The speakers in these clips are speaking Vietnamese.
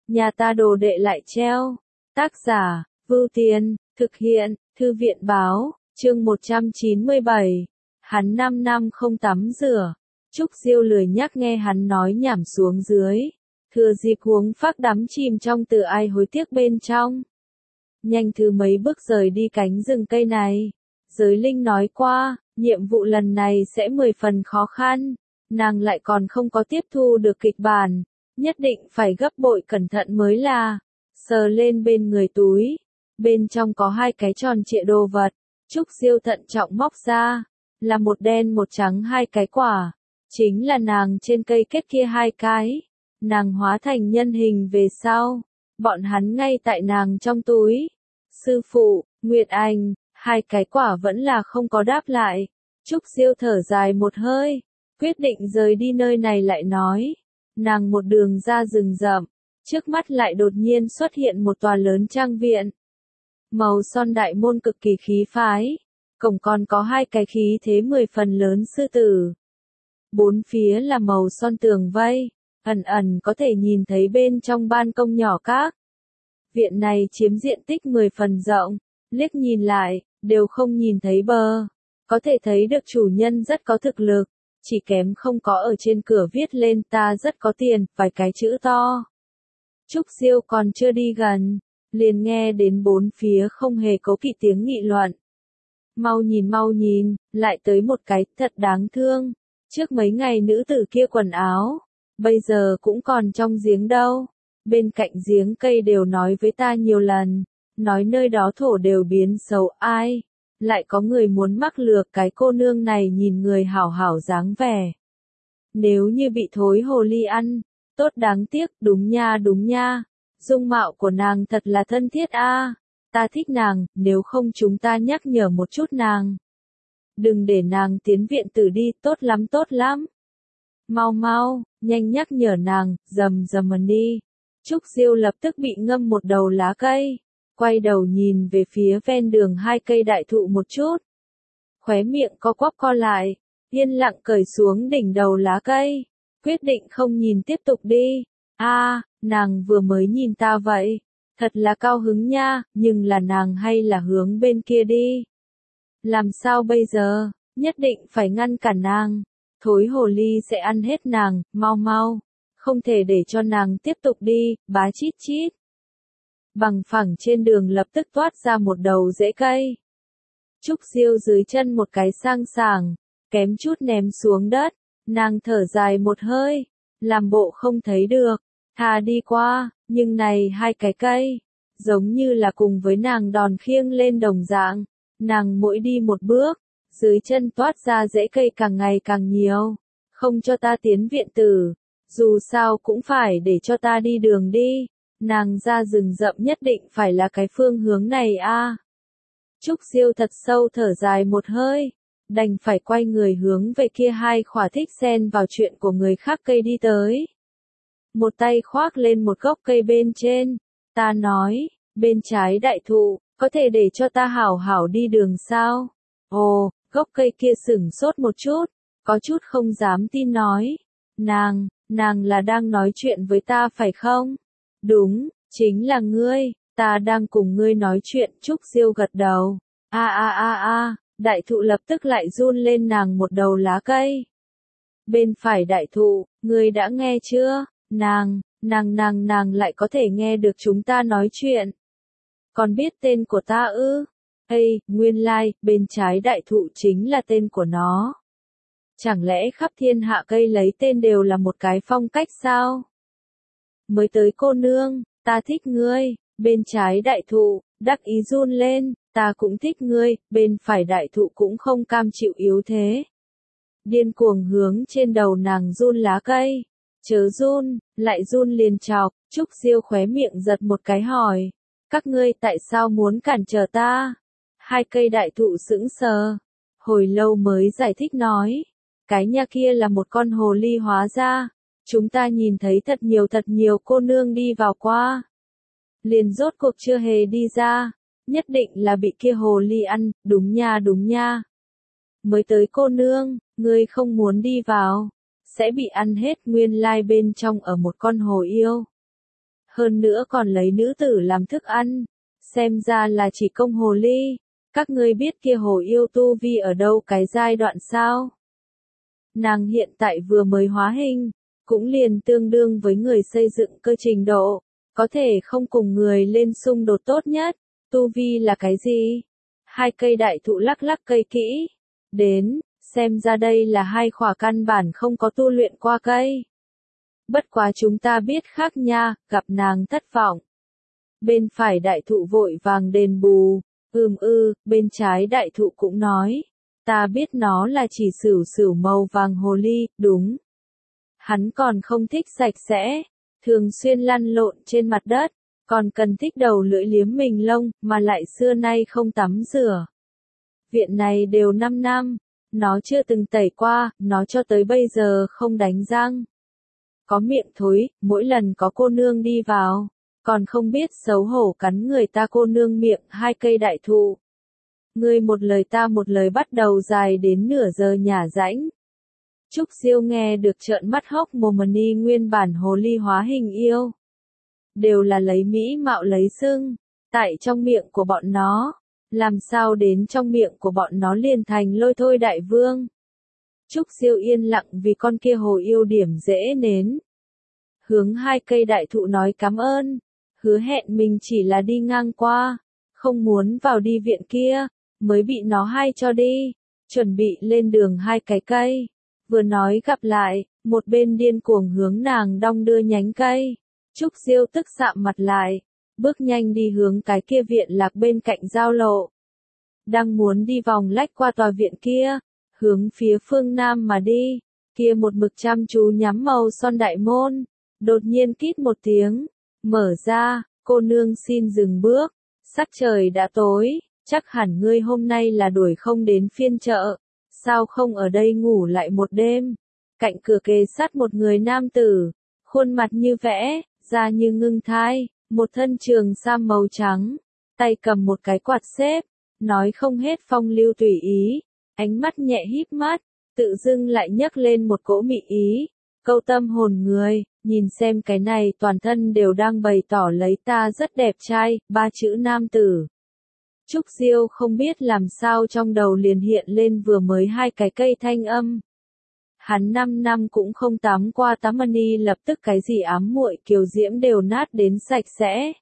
nhà ta đồ đệ lại treo. Tác giả, Vưu Tiên, thực hiện, Thư viện báo, chương 197. Hắn 5 năm không tắm rửa. Trúc Diêu lười nhắc nghe hắn nói nhảm xuống dưới. Thừa dịp huống phác đắm chìm trong từ ai hối tiếc bên trong. Nhanh thứ mấy bước rời đi cánh rừng cây này. Giới linh nói qua, nhiệm vụ lần này sẽ 10 phần khó khăn. Nàng lại còn không có tiếp thu được kịch bản. Nhất định phải gấp bội cẩn thận mới là. Sờ lên bên người túi. Bên trong có hai cái tròn trịa đồ vật. Trúc Diêu thận trọng móc ra. Là một đen một trắng hai cái quả. Chính là nàng trên cây kết kia hai cái. Nàng hóa thành nhân hình về sau. Bọn hắn ngay tại nàng trong túi. Sư phụ, Nguyệt Anh, hai cái quả vẫn là không có đáp lại. Trúc Diêu thở dài một hơi. Quyết định rời đi nơi này lại nói. Nàng một đường ra rừng rậm. Trước mắt lại đột nhiên xuất hiện một tòa lớn trang viện. Màu son đại môn cực kỳ khí phái. Cổng còn có hai cái khí thế 10 phần lớn sư tử. Bốn phía là màu son tường vây. Ẩn ẩn có thể nhìn thấy bên trong ban công nhỏ các. Viện này chiếm diện tích 10 phần rộng. Liếc nhìn lại, đều không nhìn thấy bờ. Có thể thấy được chủ nhân rất có thực lực. Chỉ kém không có ở trên cửa viết lên ta rất có tiền, vài cái chữ to. Trúc Diêu còn chưa đi gần. Liền nghe đến bốn phía không hề có kỵ tiếng nghị luận. Mau nhìn, lại tới một cái thật đáng thương. Trước mấy ngày nữ tử kia quần áo. Bây giờ cũng còn trong giếng đâu. Bên cạnh giếng cây đều nói với ta nhiều lần. Nói nơi đó thổ đều biến xấu ai. Lại có người muốn mắc lừa cái cô nương này nhìn người hảo hảo dáng vẻ. Nếu như bị thối hồ ly ăn. Tốt đáng tiếc, đúng nha. Dung mạo của nàng thật là thân thiết a. Ta thích nàng, nếu không chúng ta nhắc nhở một chút nàng. Đừng để nàng tiến viện tử đi, tốt lắm. Mau, nhanh nhắc nhở nàng, dầm đi. Trúc Diêu lập tức bị ngâm một đầu lá cây. Quay đầu nhìn về phía ven đường hai cây đại thụ một chút. Khóe miệng co lại. Yên lặng cởi xuống đỉnh đầu lá cây. Quyết định không nhìn tiếp tục đi. Nàng vừa mới nhìn ta vậy. Thật là cao hứng nha, nhưng là nàng hay là hướng bên kia đi. Làm sao bây giờ, nhất định phải ngăn cản nàng. Thối hồ ly sẽ ăn hết nàng, mau. Không thể để cho nàng tiếp tục đi, bá chít. Bằng phẳng trên đường lập tức toát ra một đầu rễ cây. Trúc Diêu dưới chân một cái sang sảng, kém chút ném xuống đất. Nàng thở dài một hơi, làm bộ không thấy được. Thà đi qua, nhưng này hai cái cây, giống như là cùng với nàng đòn khiêng lên đồng dạng. Nàng mỗi đi một bước, dưới chân toát ra rễ cây càng ngày càng nhiều. Không cho ta tiến viện tử, dù sao cũng phải để cho ta đi đường đi. Nàng ra rừng rậm nhất định phải là cái phương hướng này a. Trúc Diêu thật sâu thở dài một hơi, đành phải quay người hướng về kia hai khỏa thích xen vào chuyện của người khác cây đi tới. Một tay khoác lên một gốc cây bên trên, ta nói, bên trái đại thụ, có thể để cho ta hảo hảo đi đường sao? Ồ, gốc cây kia sửng sốt một chút, có chút không dám tin nói. Nàng là đang nói chuyện với ta phải không? Đúng, chính là ngươi, ta đang cùng ngươi nói chuyện. Trúc Diêu gật đầu. Đại thụ lập tức lại run lên nàng một đầu lá cây. Bên phải đại thụ, ngươi đã nghe chưa? Nàng lại có thể nghe được chúng ta nói chuyện. Còn biết tên của ta ư? Nguyên lai, bên trái đại thụ chính là tên của nó. Chẳng lẽ khắp thiên hạ cây lấy tên đều là một cái phong cách sao? Mới tới cô nương, ta thích ngươi. Bên trái đại thụ, đắc ý run lên, ta cũng thích ngươi. Bên phải đại thụ cũng không cam chịu yếu thế. Điên cuồng hướng trên đầu nàng run lá cây. Chớ run, lại run liền chọc. Trúc Diêu khóe miệng giật một cái hỏi. Các ngươi tại sao muốn cản trở ta? Hai cây đại thụ sững sờ. Hồi lâu mới giải thích nói. Cái nhà kia là một con hồ ly hóa ra. Chúng ta nhìn thấy thật nhiều cô nương đi vào qua. Liền rốt cuộc chưa hề đi ra. Nhất định là bị kia hồ ly ăn, đúng nha. Mới tới cô nương, ngươi không muốn đi vào. Sẽ bị ăn hết. Nguyên lai bên trong ở một con hồ yêu. hơn nữa còn lấy nữ tử làm thức ăn. Xem ra là chỉ công hồ ly. Các ngươi biết kia hồ yêu tu vi ở đâu cái giai đoạn sao? Nàng hiện tại vừa mới hóa hình, cũng liền tương đương với người xây dựng cơ trình độ, có thể không cùng người lên xung đột tốt nhất. Tu vi là cái gì? Hai cây đại thụ lắc lắc cây kỹ. Đến, xem ra đây là hai khỏa căn bản không có tu luyện qua cây. Bất quá chúng ta biết khác nha, gặp nàng thất vọng. Bên phải đại thụ vội vàng đền bù, bên trái đại thụ cũng nói. Ta biết nó là chỉ sửu sửu màu vàng hồ ly, đúng. Hắn còn không thích sạch sẽ, thường xuyên lăn lộn trên mặt đất, còn cần thích đầu lưỡi liếm mình lông, mà lại xưa nay không tắm rửa. Viện này đều 5 năm, nó chưa từng tẩy qua, nó cho tới bây giờ không đánh răng. Có miệng thối, mỗi lần có cô nương đi vào, còn không biết xấu hổ cắn người ta cô nương miệng hai cây đại thụ. Ngươi một lời ta một lời bắt đầu dài đến nửa giờ nhả rãnh. Trúc Diêu nghe được trợn mắt hốc mồm ni nguyên bản hồ ly hóa hình yêu. Đều là lấy mỹ mạo lấy xưng, tại trong miệng của bọn nó. Làm sao đến trong miệng của bọn nó liền thành lôi thôi đại vương. Trúc Diêu yên lặng vì con kia hồ yêu điểm dễ nến. Hướng hai cây đại thụ nói cảm ơn, hứa hẹn mình chỉ là đi ngang qua, không muốn vào đi viện kia, mới bị nó hay cho đi, chuẩn bị lên đường hai cái cây. Vừa nói gặp lại, một bên điên cuồng hướng nàng đong đưa nhánh cây. Trúc Diêu tức sạm mặt lại, bước nhanh đi hướng cái kia viện lạc bên cạnh giao lộ. Đang muốn đi vòng lách qua tòa viện kia, hướng phía phương Nam mà đi, kia một mực chăm chú nhắm màu son đại môn, đột nhiên kít một tiếng, mở ra, cô nương xin dừng bước, sắc trời đã tối, chắc hẳn ngươi hôm nay là đuổi không đến phiên chợ, sao không ở đây ngủ lại một đêm. Cạnh cửa kề sát một người nam tử, khuôn mặt như vẽ, da như ngưng thai, một thân trường sam màu trắng, tay cầm một cái quạt xếp, nói không hết phong lưu tùy ý, ánh mắt nhẹ híp mắt, tự dưng lại nhấc lên một cỗ mị ý, câu tâm hồn người, nhìn xem cái này toàn thân đều đang bày tỏ lấy ta rất đẹp trai, ba chữ nam tử. Trúc Diêu không biết làm sao trong đầu liền hiện lên vừa mới hai cái cây thanh âm. Hắn 5 năm cũng không tắm qua tắm ni lập tức cái gì ám muội kiều diễm đều nát đến sạch sẽ.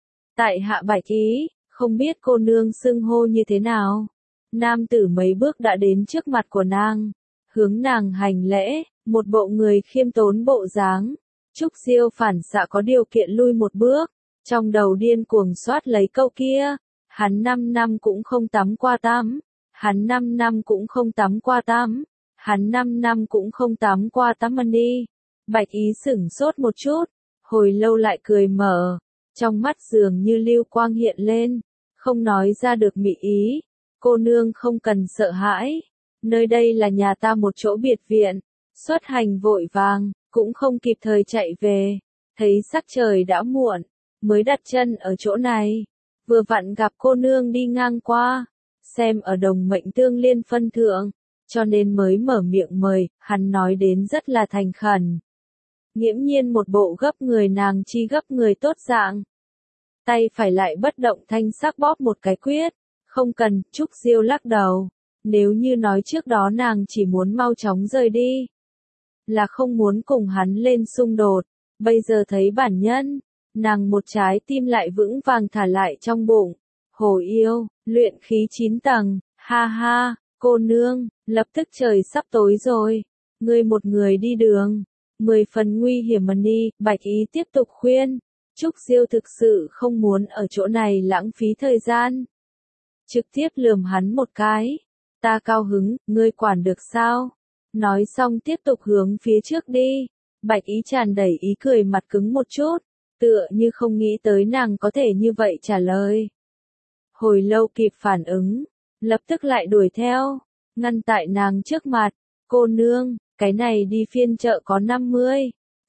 Tại hạ bạch ý, không biết cô nương xưng hô như thế nào. Nam tử mấy bước đã đến trước mặt của nàng, hướng nàng hành lễ, một bộ người khiêm tốn bộ dáng. Trúc Diêu phản xạ có điều kiện lui một bước, trong đầu điên cuồng soát lấy câu kia. Hắn 5 năm cũng không tắm qua tắm, hắn 5 năm cũng không tắm qua tắm, hắn 5 năm cũng không tắm qua tắm đi. Bạch ý sửng sốt một chút, hồi lâu lại cười mở, trong mắt dường như lưu quang hiện lên, không nói ra được mị ý. Cô nương không cần sợ hãi, nơi đây là nhà ta một chỗ biệt viện, xuất hành vội vàng, cũng không kịp thời chạy về, thấy sắc trời đã muộn, mới đặt chân ở chỗ này. Vừa vặn gặp cô nương đi ngang qua, xem ở đồng mệnh tương liên phân thượng, cho nên mới mở miệng mời, hắn nói đến rất là thành khẩn. Nghiễm nhiên một bộ gấp người nàng chi gấp người tốt dạng. Tay phải lại bất động thanh sắc bóp một cái quyết, không cần, Trúc Diêu lắc đầu. Nếu như nói trước đó nàng chỉ muốn mau chóng rời đi, là không muốn cùng hắn lên xung đột, bây giờ thấy bản nhân. Nàng một trái tim lại vững vàng thả lại trong bụng. Hồ yêu, luyện khí 9 tầng, ha ha, cô nương, lập tức trời sắp tối rồi. Ngươi một người đi đường, 10 phần nguy hiểm mà đi, bạch ý tiếp tục khuyên. Trúc Diêu thực sự không muốn ở chỗ này lãng phí thời gian. Trực tiếp lườm hắn một cái. Ta cao hứng, ngươi quản được sao? Nói xong tiếp tục hướng phía trước đi. Bạch ý tràn đầy ý cười mặt cứng một chút. Tựa như không nghĩ tới nàng có thể như vậy trả lời. Hồi lâu kịp phản ứng, lập tức lại đuổi theo, ngăn tại nàng trước mặt. Cô nương, cái này đi phiên chợ có 50,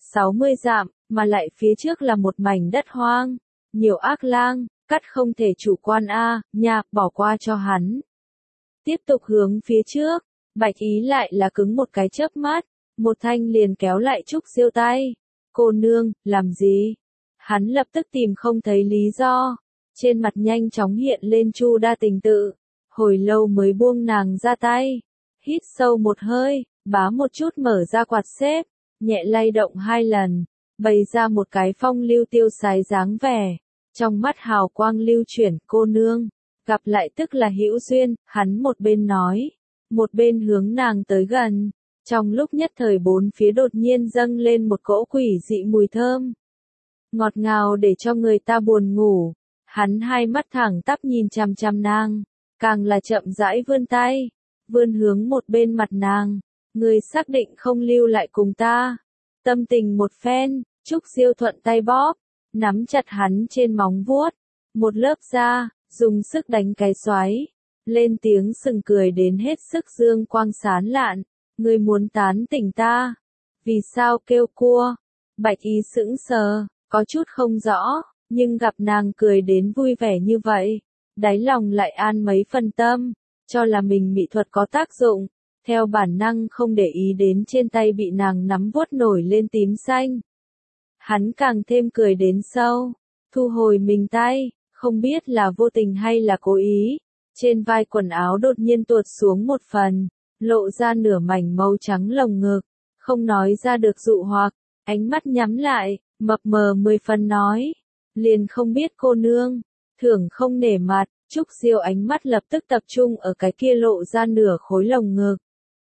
60 dặm, mà lại phía trước là một mảnh đất hoang, nhiều ác lang, cắt không thể chủ quan nha, bỏ qua cho hắn. Tiếp tục hướng phía trước, bạch ý lại là cứng một cái chớp mắt, một thanh liền kéo lại Trúc Diêu tay. Cô nương, làm gì? Hắn lập tức tìm không thấy lý do. Trên mặt nhanh chóng hiện lên Chu Đa Tình tự. Hồi lâu mới buông nàng ra tay. Hít sâu một hơi, bá một chút mở ra quạt xếp, nhẹ lay động 2 lần, bày ra một cái phong lưu tiêu sái dáng vẻ. Trong mắt hào quang lưu chuyển, cô nương, gặp lại tức là hữu duyên, hắn một bên nói, một bên hướng nàng tới gần. Trong lúc nhất thời bốn phía đột nhiên dâng lên một cỗ quỷ dị mùi thơm. Ngọt ngào để cho người ta buồn ngủ. Hắn hai mắt thẳng tắp nhìn chằm chằm nàng, càng là chậm rãi vươn tay, vươn hướng một bên mặt nàng. Người xác định không lưu lại cùng ta. Tâm tình một phen, Trúc Diêu thuận tay bóp, nắm chặt hắn trên móng vuốt, một lớp da, dùng sức đánh cái xoáy, lên tiếng sừng cười đến hết sức dương quang sán lạn. Ngươi muốn tán tỉnh ta? Vì sao kêu cua? Bạch Ý sững sờ, có chút không rõ, nhưng gặp nàng cười đến vui vẻ như vậy, đáy lòng lại an mấy phần tâm, cho là mình mỹ thuật có tác dụng, theo bản năng không để ý đến trên tay bị nàng nắm vuốt nổi lên tím xanh. Hắn càng thêm cười đến sâu, thu hồi mình tay, không biết là vô tình hay là cố ý, trên vai quần áo đột nhiên tuột xuống một phần, lộ ra nửa mảnh màu trắng lồng ngực, không nói ra được dụ hoặc, ánh mắt nhắm lại, mập mờ 10 phần nói, liền không biết cô nương, thưởng không nể mặt. Trúc Diêu ánh mắt lập tức tập trung ở cái kia lộ ra nửa khối lồng ngực.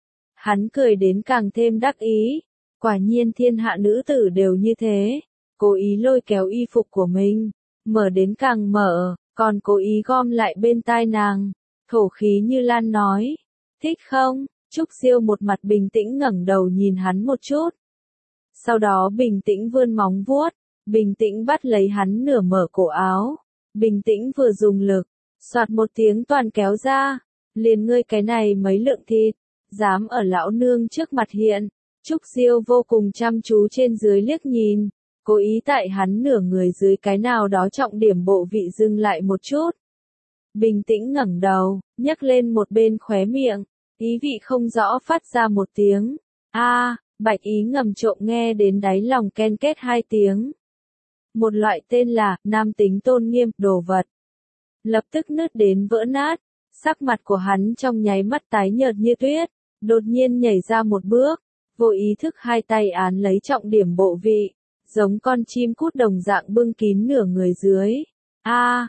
Hắn cười đến càng thêm đắc ý, quả nhiên thiên hạ nữ tử đều như thế, cố ý lôi kéo y phục của mình, mở đến càng mở, còn cố ý gom lại bên tai nàng, thổ khí như lan nói, thích không? Trúc Diêu một mặt bình tĩnh ngẩng đầu nhìn hắn một chút. Sau đó bình tĩnh vươn móng vuốt, bình tĩnh bắt lấy hắn nửa mở cổ áo, bình tĩnh vừa dùng lực, soạt một tiếng toàn kéo ra, liền ngươi cái này mấy lượng thịt, dám ở lão nương trước mặt hiện. Trúc Diêu vô cùng chăm chú trên dưới liếc nhìn, cố ý tại hắn nửa người dưới cái nào đó trọng điểm bộ vị dừng lại một chút. Bình tĩnh ngẩng đầu, nhấc lên một bên khóe miệng, ý vị không rõ phát ra một tiếng. A, Bạch Ý ngầm trộm nghe đến đáy lòng ken kết 2 tiếng. Một loại tên là nam tính tôn nghiêm đồ vật. Lập tức nứt đến vỡ nát, sắc mặt của hắn trong nháy mắt tái nhợt như tuyết, đột nhiên nhảy ra một bước, vô ý thức 2 tay án lấy trọng điểm bộ vị, giống con chim cút đồng dạng bưng kín nửa người dưới. A,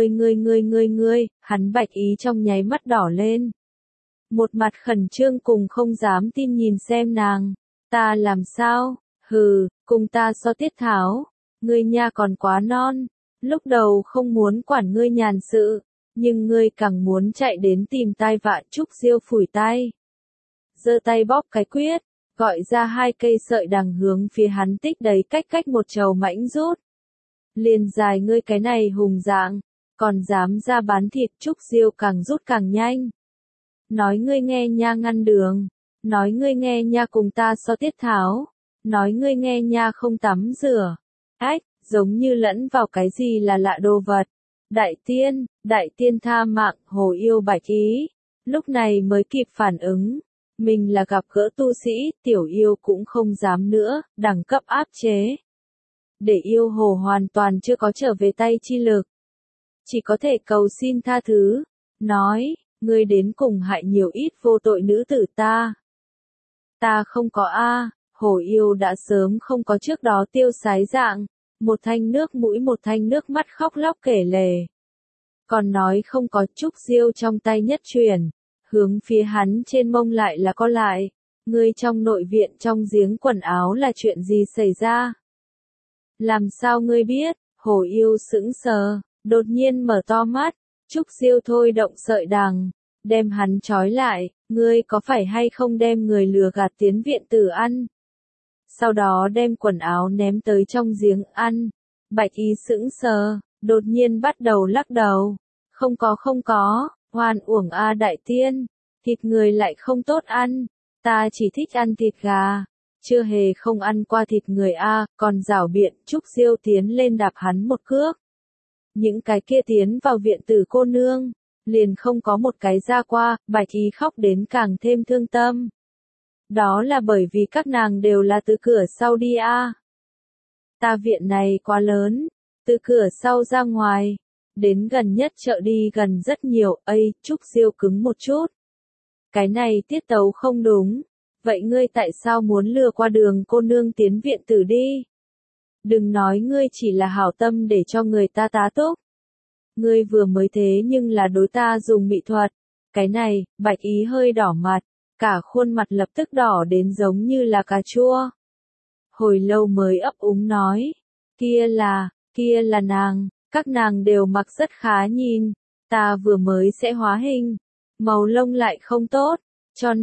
ngươi, hắn Bạch Ý trong nháy mắt đỏ lên. Một mặt khẩn trương cùng không dám tin nhìn xem nàng, ta làm sao, hừ, cùng ta so tiết tháo, ngươi nha còn quá non, lúc đầu không muốn quản ngươi nhàn sự, nhưng ngươi càng muốn chạy đến tìm tai vạ. Trúc Diêu phủi tay, giơ tay bóp cái quyết, gọi ra 2 cây sợi đằng hướng phía hắn tích đầy cách một trầu mãnh rút. Liền dài ngươi cái này hùng dạng, còn dám ra bán thịt. Trúc Diêu càng rút càng nhanh. Nói ngươi nghe nha ngăn đường, nói ngươi nghe nha cùng ta so tiết tháo, nói ngươi nghe nha không tắm rửa. Ách, giống như lẫn vào cái gì là lạ đồ vật. Đại tiên tha mạng. Hồ Yêu Bạch Ý, lúc này mới kịp phản ứng, mình là gặp gỡ tu sĩ, tiểu yêu cũng không dám nữa, đẳng cấp áp chế. Để yêu hồ hoàn toàn chưa có trở về tay chi lực, chỉ có thể cầu xin tha thứ, nói, ngươi đến cùng hại nhiều ít vô tội nữ tử ta. Ta không có a. Hồ Yêu đã sớm không có trước đó tiêu sái dạng, một thanh nước mũi một thanh nước mắt khóc lóc kể lể. Còn nói không có. Trúc Diêu trong tay nhất chuyển, hướng phía hắn trên mông lại là co lại. Ngươi trong nội viện trong giếng quần áo là chuyện gì xảy ra? Làm sao ngươi biết? Hồ Yêu sững sờ, đột nhiên mở to mắt. Trúc Diêu thôi động sợi đằng, đem hắn trói lại, ngươi có phải hay không đem người lừa gạt tiến viện tử ăn? Sau đó đem quần áo ném tới trong giếng ăn. Bạch Ý sững sờ, đột nhiên bắt đầu lắc đầu. Không có, hoan uổng a đại tiên, thịt người lại không tốt ăn, ta chỉ thích ăn thịt gà, chưa hề không ăn qua thịt người a. Còn giảo biện. Trúc Diêu tiến lên đạp hắn một cước. Những cái kia tiến vào viện tử cô nương, liền không có một cái ra qua. Bạch Ý khóc đến càng thêm thương tâm. Đó là bởi vì các nàng đều là từ cửa sau đi a. Ta viện này quá lớn, từ cửa sau ra ngoài, đến gần nhất chợ đi gần rất nhiều, Trúc Diêu cứng một chút. Cái này tiết tấu không đúng, vậy ngươi tại sao muốn lừa qua Đường cô nương tiến viện tử đi? Đừng nói ngươi chỉ là hảo tâm để cho người ta tá túc. Ngươi vừa mới thế nhưng là đối ta dùng mỹ thuật. Cái này, Bạch Ý hơi đỏ mặt, cả khuôn mặt lập tức đỏ đến giống như là cà chua. Hồi lâu mới ấp úng nói, kia là nàng, các nàng đều mặc rất khá nhìn, ta vừa mới sẽ hóa hình, màu lông lại không tốt, cho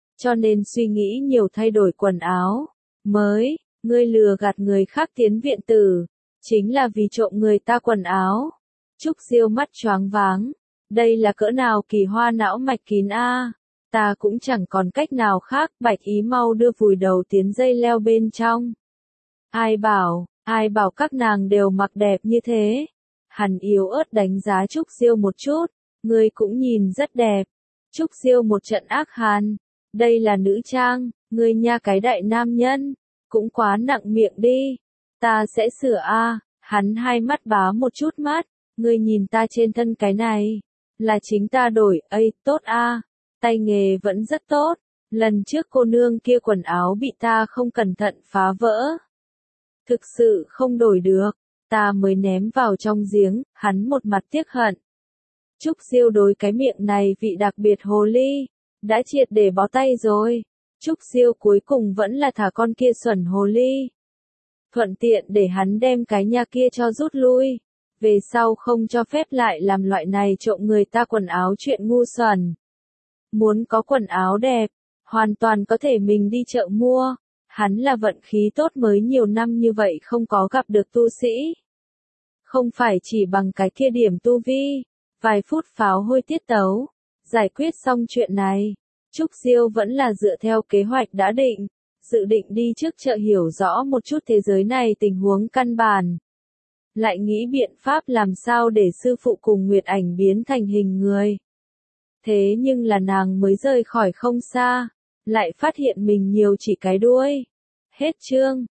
nên suy nghĩ nhiều thay đổi quần áo, mới, ngươi lừa gạt người khác tiến viện tử, chính là vì trộm người ta quần áo. Trúc Diêu mắt choáng váng, đây là cỡ nào kỳ hoa não mạch kín a, ta cũng chẳng còn cách nào khác, Bạch Ý mau đưa vùi đầu tiến dây leo bên trong. Ai bảo các nàng đều mặc đẹp như thế. Hắn yếu ớt đánh giá Trúc Diêu một chút, ngươi cũng nhìn rất đẹp. Trúc Diêu một trận ác hàn, đây là nữ trang, ngươi nha cái đại nam nhân, cũng quá nặng miệng đi. Ta sẽ sửa a. Hắn hai mắt bá một chút mắt, ngươi nhìn ta trên thân cái này, là chính ta đổi, tốt a. Tay nghề vẫn rất tốt, lần trước cô nương kia quần áo bị ta không cẩn thận phá vỡ. Thực sự không đổi được, ta mới ném vào trong giếng, hắn một mặt tiếc hận. Trúc Diêu đối cái miệng này vị đặc biệt hồ ly, đã triệt để bó tay rồi. Trúc Diêu cuối cùng vẫn là thả con kia xuẩn hồ ly. Thuận tiện để hắn đem cái nhà kia cho rút lui. Về sau không cho phép lại làm loại này trộm người ta quần áo chuyện ngu xuẩn. Muốn có quần áo đẹp, hoàn toàn có thể mình đi chợ mua. Hắn là vận khí tốt mới nhiều năm như vậy không có gặp được tu sĩ. Không phải chỉ bằng cái kia điểm tu vi, vài phút pháo hôi tiết tấu, giải quyết xong chuyện này. Trúc Diêu vẫn là dựa theo kế hoạch đã định, dự định đi trước chợ hiểu rõ một chút thế giới này tình huống căn bản. Lại nghĩ biện pháp làm sao để sư phụ cùng Nguyệt Ảnh biến thành hình người. Thế nhưng là nàng mới rời khỏi không xa, lại phát hiện mình nhiều chỉ cái đuôi. Hết chương.